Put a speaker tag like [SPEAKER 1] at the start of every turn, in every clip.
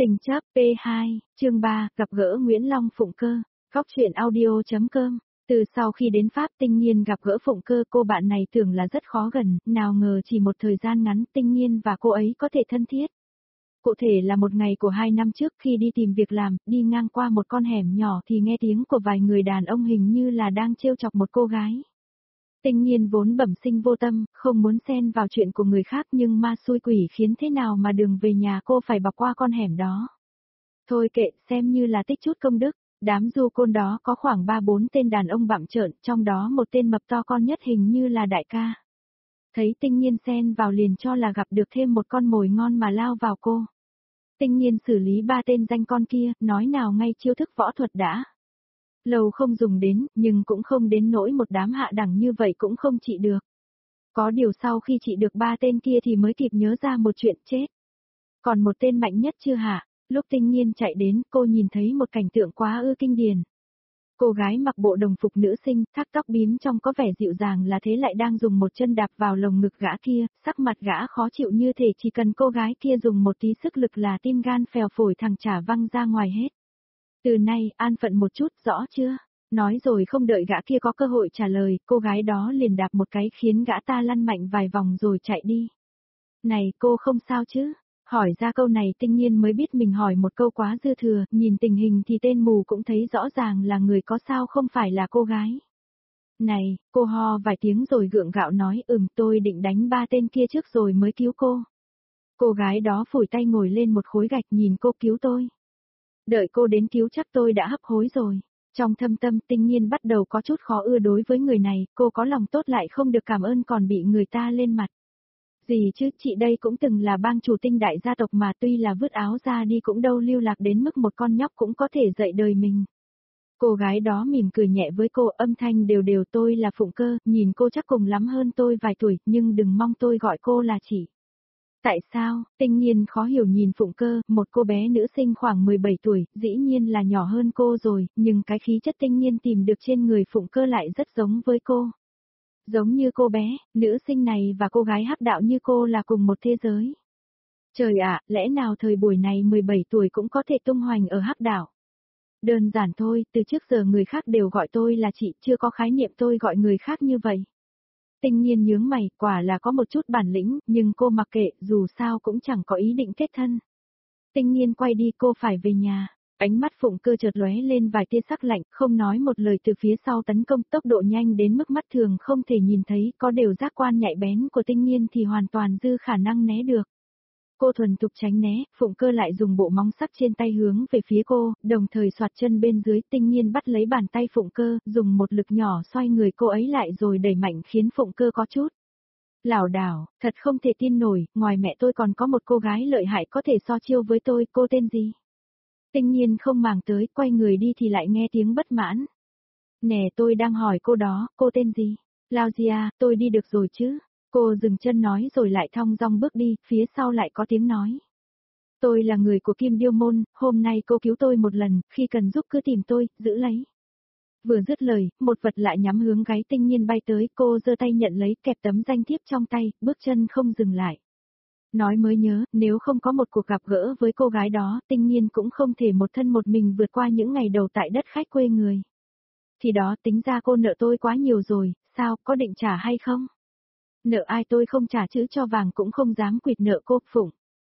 [SPEAKER 1] Tình chấp P2, chương 3, gặp gỡ Nguyễn Long Phụng Cơ, Góc truyện audio.com. Từ sau khi đến Pháp Tinh Nhiên gặp gỡ Phụng Cơ, cô bạn này tưởng là rất khó gần, nào ngờ chỉ một thời gian ngắn Tinh Nhiên và cô ấy có thể thân thiết. Cụ thể là một ngày của 2 năm trước khi đi tìm việc làm, đi ngang qua một con hẻm nhỏ thì nghe tiếng của vài người đàn ông hình như là đang trêu chọc một cô gái. Tinh Nhiên vốn bẩm sinh vô tâm, không muốn xen vào chuyện của người khác nhưng ma xui quỷ khiến thế nào mà đường về nhà cô phải bọc qua con hẻm đó. Thôi kệ, xem như là tích chút công đức. Đám du côn đó có khoảng 3-4 tên đàn ông bặm trợn, trong đó một tên mập to con nhất hình như là đại ca. Thấy Tinh Nhiên xen vào liền cho là gặp được thêm một con mồi ngon mà lao vào cô. Tinh Nhiên xử lý 3 tên danh con kia, nói nào ngay chiêu thức võ thuật đã. Lâu không dùng đến, nhưng cũng không đến nỗi một đám hạ đẳng như vậy cũng không trị được. Có điều sau khi trị được 3 tên kia thì mới kịp nhớ ra một chuyện chết. Còn một tên mạnh nhất chưa hả? Lúc Tinh Nhiên chạy đến, cô nhìn thấy một cảnh tượng quá ư kinh điển. Cô gái mặc bộ đồng phục nữ sinh, thắt tóc bím trông có vẻ dịu dàng là thế lại đang dùng một chân đạp vào lồng ngực gã kia, sắc mặt gã khó chịu như thể chỉ cần cô gái kia dùng một tí sức lực là tim gan phèo phổi thằng chả văng ra ngoài hết. Từ nay, an phận một chút, rõ chưa? Nói rồi không đợi gã kia có cơ hội trả lời, cô gái đó liền đạp một cái khiến gã ta lăn mạnh vài vòng rồi chạy đi. Này, cô không sao chứ? Hỏi ra câu này Tinh Nhiên mới biết mình hỏi một câu quá dư thừa, nhìn tình hình thì tên mù cũng thấy rõ ràng là người có sao không phải là cô gái. Này, cô ho vài tiếng rồi gượng gạo nói tôi định đánh 3 tên kia trước rồi mới cứu cô. Cô gái đó phủi tay ngồi lên một khối gạch nhìn cô cứu tôi. Đợi cô đến cứu chắc tôi đã hấp hối rồi. Trong thâm tâm Tinh Nhiên bắt đầu có chút khó ưa đối với người này, cô có lòng tốt lại không được cảm ơn còn bị người ta lên mặt. Gì chứ, chị đây cũng từng là bang chủ Tinh đại gia tộc mà tuy là vứt áo ra đi cũng đâu lưu lạc đến mức một con nhóc cũng có thể dạy đời mình. Cô gái đó mỉm cười nhẹ với cô, âm thanh đều đều, tôi là Phụng Cơ, nhìn cô chắc cùng lắm hơn tôi vài tuổi, nhưng đừng mong tôi gọi cô là chị. Tại sao? Tinh Nhiên khó hiểu nhìn Phụng Cơ, một cô bé nữ sinh khoảng 17 tuổi, dĩ nhiên là nhỏ hơn cô rồi, nhưng cái khí chất Tinh Nhiên tìm được trên người Phụng Cơ lại rất giống với cô. Giống như cô bé, nữ sinh này và cô gái hắc đạo như cô là cùng một thế giới. Trời ạ, lẽ nào thời buổi này 17 tuổi cũng có thể tung hoành ở hắc đạo? Đơn giản thôi, từ trước giờ người khác đều gọi tôi là chị, chưa có khái niệm tôi gọi người khác như vậy. Tinh Nhiên nhướng mày, quả là có một chút bản lĩnh, nhưng cô mặc kệ, dù sao cũng chẳng có ý định kết thân. Tinh Nhiên quay đi, cô phải về nhà. Ánh mắt Phụng Cơ chợt lóe lên vài tia sắc lạnh, không nói một lời từ phía sau tấn công, tốc độ nhanh đến mức mắt thường không thể nhìn thấy, có điều giác quan nhạy bén của Tinh Nhiên thì hoàn toàn dư khả năng né được. Cô thuần thục tránh né, Phụng Cơ lại dùng bộ móng sắc trên tay hướng về phía cô, đồng thời xoạt chân bên dưới. Tinh Nhiên bắt lấy bàn tay Phụng Cơ, dùng một lực nhỏ xoay người cô ấy lại rồi đẩy mạnh khiến Phụng Cơ có chút lảo đảo, thật không thể tin nổi, ngoài mẹ tôi còn có một cô gái lợi hại có thể so chiêu với tôi, cô tên gì? Tinh Nhiên không màng tới, quay người đi thì lại nghe tiếng bất mãn. Nè, tôi đang hỏi cô đó, cô tên gì? Lauzia, tôi đi được rồi chứ? Cô dừng chân nói rồi lại thong dong bước đi, phía sau lại có tiếng nói. Tôi là người của Kim Điêu Môn, hôm nay cô cứu tôi một lần, khi cần giúp cứ tìm tôi, giữ lấy. Vừa dứt lời, một vật lại nhắm hướng gáy Tinh Nhiên bay tới, cô giơ tay nhận lấy, kẹp tấm danh thiếp trong tay, bước chân không dừng lại. Nói mới nhớ, nếu không có một cuộc gặp gỡ với cô gái đó, Tinh Nhiên cũng không thể một thân một mình vượt qua những ngày đầu tại đất khách quê người. Thì đó, tính ra cô nợ tôi quá nhiều rồi, sao, có định trả hay không? Nợ ai tôi không trả chứ cho vàng cũng không dám quỵt nợ cô, Phụng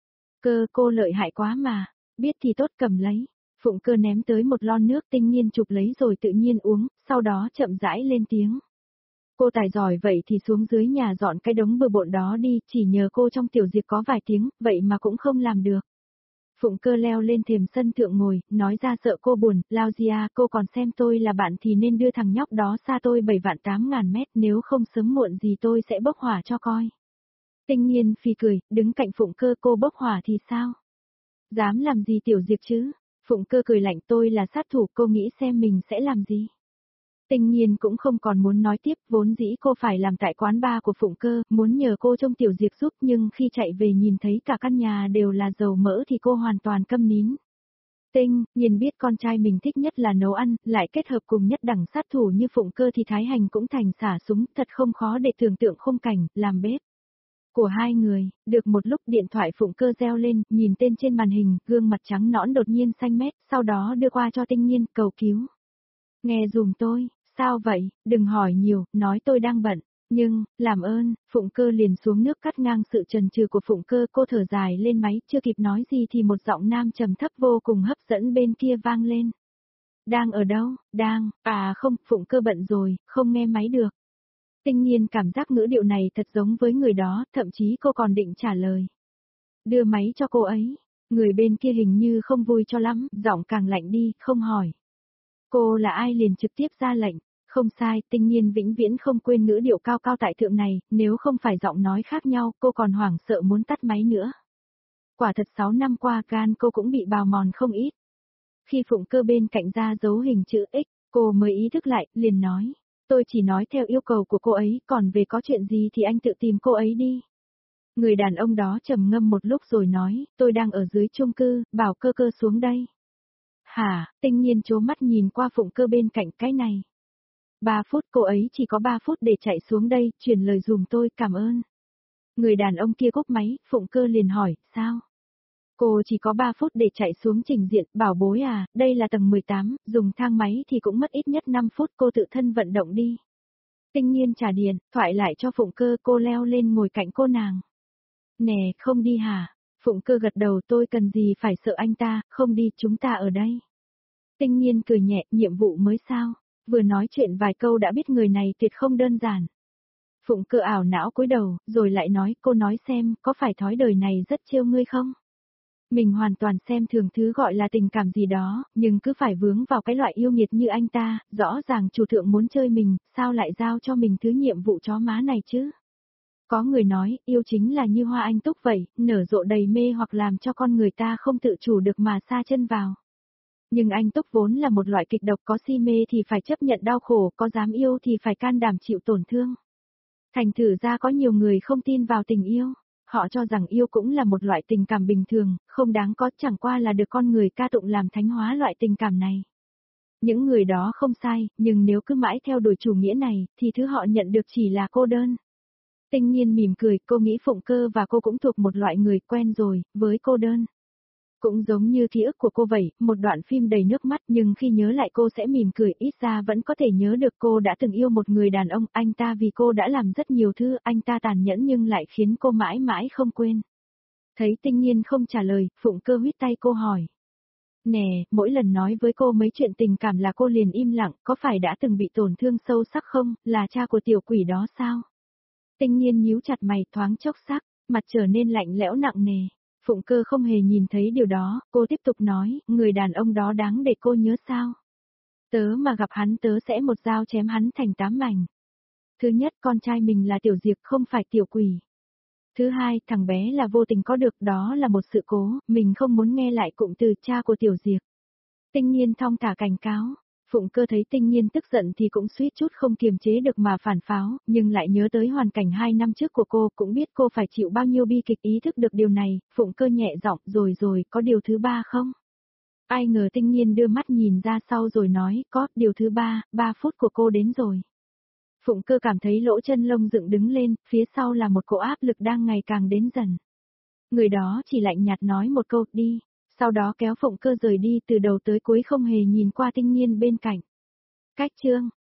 [SPEAKER 1] Cơ, cô lợi hại quá mà, biết thì tốt cầm lấy. Phụng Cơ ném tới một lon nước, Tinh Nhiên chụp lấy rồi tự nhiên uống, sau đó chậm rãi lên tiếng. Cô tài giỏi vậy thì xuống dưới nhà dọn cái đống bừa bộn đó đi, chỉ nhờ cô trong tiểu diệt có vài tiếng, vậy mà cũng không làm được. Phụng Cơ leo lên thềm sân thượng ngồi, nói ra sợ cô buồn, Lauzia, cô còn xem tôi là bạn thì nên đưa thằng nhóc đó xa tôi 7-8 ngàn mét, nếu không sớm muộn gì tôi sẽ bốc hỏa cho coi. Tinh Nhiên phì cười, đứng cạnh Phụng Cơ, cô bốc hỏa thì sao? Dám làm gì tiểu diệt chứ? Phụng Cơ cười lạnh, tôi là sát thủ, cô nghĩ xem mình sẽ làm gì? Tinh Nhiên cũng không còn muốn nói tiếp, vốn dĩ cô phải làm tại quán bar của Phụng Cơ, muốn nhờ cô trông tiểu diệt giúp nhưng khi chạy về nhìn thấy cả căn nhà đều là dầu mỡ thì cô hoàn toàn câm nín. Tinh Nhiên biết con trai mình thích nhất là nấu ăn, lại kết hợp cùng nhất đẳng sát thủ như Phụng Cơ thì Thái Hành cũng thành xả súng, thật không khó để tưởng tượng khung cảnh, làm bếp. của hai người. Được một lúc điện thoại Phụng Cơ reo lên, nhìn tên trên màn hình, gương mặt trắng nõn đột nhiên xanh mét, sau đó đưa qua cho Tinh Nghiên, cầu cứu. Nghe dùm tôi, sao vậy, đừng hỏi nhiều, nói tôi đang bận. Nhưng, làm ơn, Phụng Cơ liền xuống nước cắt ngang sự chần chừ của Phụng Cơ, cô thở dài lên máy, chưa kịp nói gì thì một giọng nam trầm thấp vô cùng hấp dẫn bên kia vang lên. Đang ở đâu, không, Phụng Cơ bận rồi, không nghe máy được. Tinh Nghiên cảm giác ngữ điệu này thật giống với người đó, thậm chí cô còn định trả lời. Đưa máy cho cô ấy, người bên kia hình như không vui cho lắm, giọng càng lạnh đi, không hỏi. Cô là ai liền trực tiếp ra lệnh. Không sai, Tinh Nghiên vĩnh viễn không quên ngữ điệu cao cao tại thượng này, nếu không phải giọng nói khác nhau, cô còn hoảng sợ muốn tắt máy nữa. Quả thật 6 năm qua gan cô cũng bị bào mòn không ít. Khi Phụng Cơ bên cạnh ra dấu hình chữ X, cô mới ý thức lại, liền nói. Tôi chỉ nói theo yêu cầu của cô ấy, còn về có chuyện gì thì anh tự tìm cô ấy đi. Người đàn ông đó trầm ngâm một lúc rồi nói, tôi đang ở dưới chung cư, bảo Cơ Cơ xuống đây. Hả, Tinh Nghiên trố mắt nhìn qua Phụng Cơ bên cạnh cái này. 3 phút, cô ấy chỉ có 3 phút để chạy xuống đây, truyền lời dùm tôi, cảm ơn. Người đàn ông kia cúp máy, Phụng Cơ liền hỏi, sao? Cô chỉ có 3 phút để chạy xuống trình diện, bảo bối à, đây là tầng 18, dùng thang máy thì cũng mất ít nhất 5 phút, cô tự thân vận động đi. Tinh Nghiên trả điện, thoại lại cho Phụng Cơ, cô leo lên ngồi cạnh cô nàng. Nè, không đi hả? Phụng Cơ gật đầu, tôi cần gì phải sợ anh ta, không đi, chúng ta ở đây. Tinh Nghiên cười nhẹ, nhiệm vụ mới sao? Vừa nói chuyện vài câu đã biết người này tuyệt không đơn giản. Phụng Cơ ảo não cúi đầu, rồi lại nói, cô nói xem, có phải thói đời này rất trêu ngươi không? Mình hoàn toàn xem thường thứ gọi là tình cảm gì đó, nhưng cứ phải vướng vào cái loại yêu nghiệt như anh ta, rõ ràng chủ thượng muốn chơi mình, sao lại giao cho mình thứ nhiệm vụ chó má này chứ? Có người nói, yêu chính là như hoa anh túc vậy, nở rộ đầy mê hoặc làm cho con người ta không tự chủ được mà sa chân vào. Nhưng anh túc vốn là một loại kịch độc, có si mê thì phải chấp nhận đau khổ, có dám yêu thì phải can đảm chịu tổn thương. Thành thử ra có nhiều người không tin vào tình yêu. Họ cho rằng yêu cũng là một loại tình cảm bình thường, không đáng có, chẳng qua là được con người ca tụng làm thánh hóa loại tình cảm này. Những người đó không sai, nhưng nếu cứ mãi theo đuổi chủ nghĩa này, thì thứ họ nhận được chỉ là cô đơn. Tinh Nghiên mỉm cười, cô nghĩ Phụng Cơ và cô cũng thuộc một loại người quen rồi, với cô đơn. Cũng giống như ký ức của cô vậy, một đoạn phim đầy nước mắt nhưng khi nhớ lại cô sẽ mỉm cười, ít ra vẫn có thể nhớ được cô đã từng yêu một người đàn ông, anh ta vì cô đã làm rất nhiều thứ, anh ta tàn nhẫn nhưng lại khiến cô mãi mãi không quên. Thấy Tinh Nghiên không trả lời, Phụng Cơ huýt tay cô hỏi. Nè, mỗi lần nói với cô mấy chuyện tình cảm là cô liền im lặng, có phải đã từng bị tổn thương sâu sắc không, là cha của tiểu quỷ đó sao? Tinh Nghiên nhíu chặt mày, thoáng chốc sắc, mặt trở nên lạnh lẽo nặng nề. Phụng Cơ không hề nhìn thấy điều đó, cô tiếp tục nói, người đàn ông đó đáng để cô nhớ sao? Tớ mà gặp hắn tớ sẽ một dao chém hắn thành 8 mảnh. Thứ nhất, con trai mình là Tiểu Diệp không phải tiểu quỷ. Thứ hai, thằng bé là vô tình có được, đó là một sự cố, mình không muốn nghe lại cụm từ cha của Tiểu Diệp. Tinh Nghiên thong thả cảnh cáo. Phụng Cơ thấy Tinh Nghiên tức giận thì cũng suýt chút không kiềm chế được mà phản pháo, nhưng lại nhớ tới hoàn cảnh 2 năm trước của cô, cũng biết cô phải chịu bao nhiêu bi kịch, ý thức được điều này, Phụng Cơ nhẹ giọng, rồi, có điều thứ ba không? Ai ngờ Tinh Nghiên đưa mắt nhìn ra sau rồi nói, có, điều thứ ba, 3 phút của cô đến rồi. Phụng Cơ cảm thấy lỗ chân lông dựng đứng lên, phía sau là một cỗ áp lực đang ngày càng đến dần. Người đó chỉ lạnh nhạt nói một câu, đi. Sau đó kéo Phụng Cơ rời đi, từ đầu tới cuối không hề nhìn qua Tinh Nghiên bên cạnh. Cách chương